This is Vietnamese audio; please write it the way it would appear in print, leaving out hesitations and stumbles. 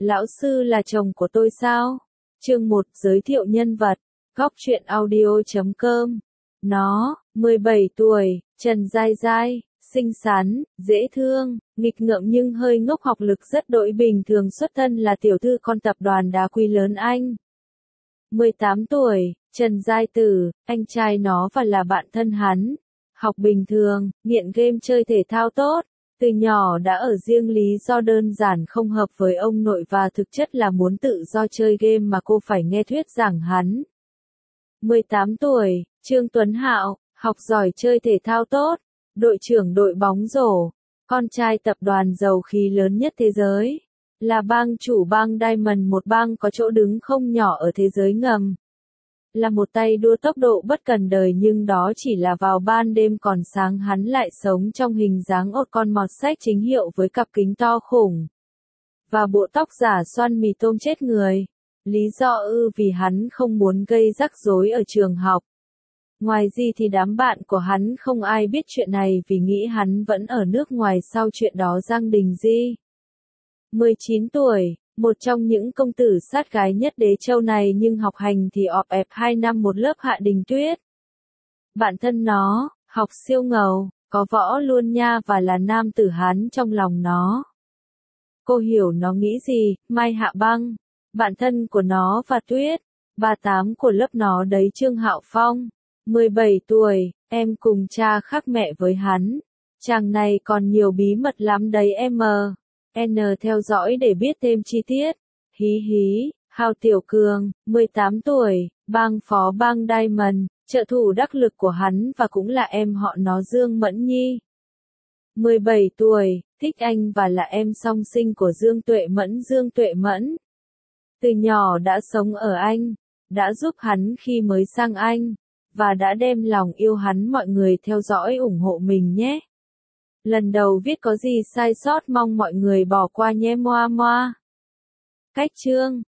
Lão sư là chồng của tôi sao? Chương 1 giới thiệu nhân vật. Góc truyện audio.com. Nó, 17 tuổi, Trần Giai Giai, xinh xắn, dễ thương, nghịch ngợm nhưng hơi ngốc, học lực rất đỗi bình thường, xuất thân là tiểu thư con tập đoàn đá quý lớn Anh. 18 tuổi, Trần Giai Tử, anh trai nó và là bạn thân hắn. Học bình thường, nghiện game, chơi thể thao tốt. Từ nhỏ đã ở riêng, lý do đơn giản không hợp với ông nội và thực chất là muốn tự do chơi game mà cô phải nghe thuyết giảng hắn. 18 tuổi, Trương Tuấn Hạo, học giỏi, chơi thể thao tốt, đội trưởng đội bóng rổ, con trai tập đoàn dầu khí lớn nhất thế giới, là bang chủ bang Diamond, một bang có chỗ đứng không nhỏ ở thế giới ngầm. Là một tay đua tốc độ bất cần đời, nhưng đó chỉ là vào ban đêm, còn sáng hắn lại sống trong hình dáng một con mọt sách chính hiệu với cặp kính to khủng và bộ tóc giả xoăn mì tôm chết người. Lý do vì hắn không muốn gây rắc rối ở trường học. Ngoài gì thì đám bạn của hắn không ai biết chuyện này vì nghĩ hắn vẫn ở nước ngoài sau chuyện đó. Giang Đình Di, 19 tuổi, một trong những công tử sát gái nhất Đế Châu này, nhưng học hành thì ọp ẹp, 2 năm một lớp Hạ Đình Tuyết. Bạn thân nó, học siêu ngầu, có võ luôn nha, và là nam tử Hán trong lòng nó. Cô hiểu nó nghĩ gì? Mai Hạ Băng, bạn thân của nó, và Tuyết, 38 của lớp nó đấy, Trương Hạo Phong, 17 tuổi, em cùng cha khác mẹ với hắn. Chàng này còn nhiều bí mật lắm đấy em. N theo dõi để biết thêm chi tiết. Hí hí. Hào Tiểu Cường, 18 tuổi, bang phó bang Diamond, trợ thủ đắc lực của hắn và cũng là em họ nó, Dương Mẫn Nhi. 17 tuổi, thích anh và là em song sinh của Dương Tuệ Mẫn. Dương Tuệ Mẫn từ nhỏ đã sống ở Anh, đã giúp hắn khi mới sang Anh, và đã đem lòng yêu hắn. Mọi người theo dõi ủng hộ mình nhé. Lần đầu viết có gì sai sót mong mọi người bỏ qua nhé. Moa moa. Cách chương